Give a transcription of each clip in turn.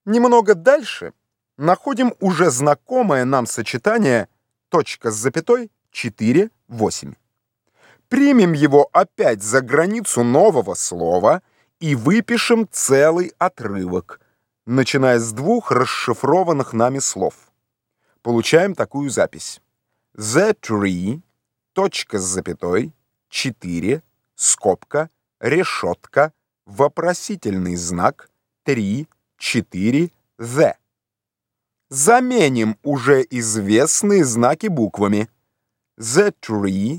Немного дальше находим уже знакомое нам сочетание точка с запятой 4, 8. Примем его опять за границу нового слова и выпишем целый отрывок, начиная с двух расшифрованных нами слов. Получаем такую запись. The tree, точка с запятой, 4, скобка, решетка, вопросительный знак, 3, 4, the. Заменим уже известные знаки буквами. The tree,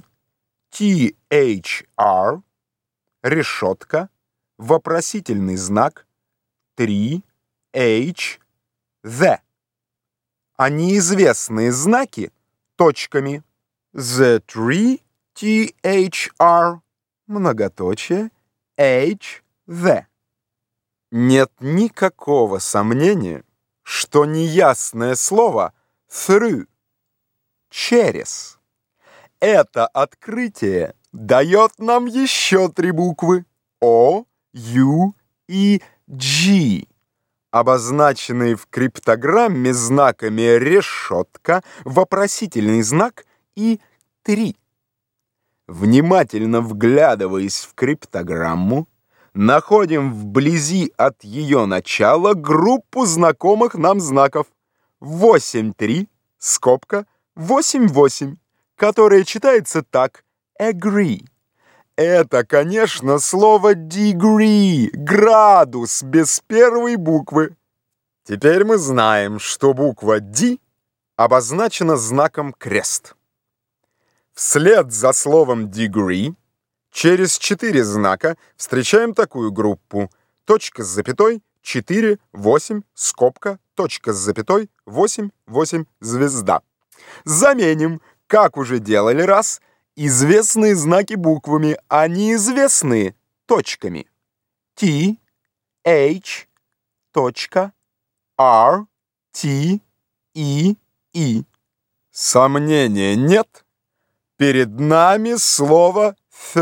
THR, решетка, вопросительный знак, 3, H, the. А неизвестные знаки точками. The tree, THR, многоточие, H, the. Нет никакого сомнения, что неясное слово through, через. Это открытие дает нам еще три буквы O, U и G, обозначенные в криптограмме знаками решетка, вопросительный знак и 3. Внимательно вглядываясь в криптограмму, находим вблизи от ее начала группу знакомых нам знаков 8-3, скобка, 8-8, которая читается так agree. Это, конечно, слово degree, градус, без первой буквы. Теперь мы знаем, что буква D обозначена знаком крест. Вслед за словом degree через 4 знака встречаем такую группу. Точка с запятой, 4, 8, скобка, точка с запятой, 8, 8, звезда. Заменим, как уже делали раз, известные знаки буквами, а неизвестные точками. T, H, точка, R, T, E, E. Сомнения нет? Перед нами слово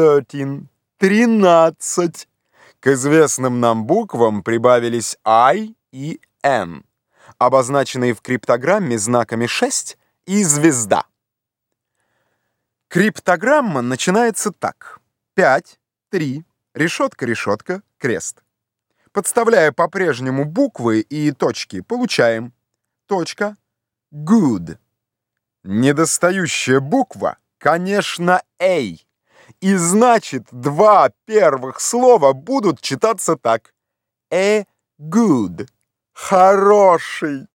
13. К известным нам буквам прибавились I и N, обозначенные в криптограмме знаками 6 и звезда. Криптограмма начинается так. 5, 3, решетка, решетка, крест. Подставляя по-прежнему буквы и точки, получаем точка, good. Недостающая буква, конечно, A. И значит, два первых слова будут читаться так. A good. Хороший.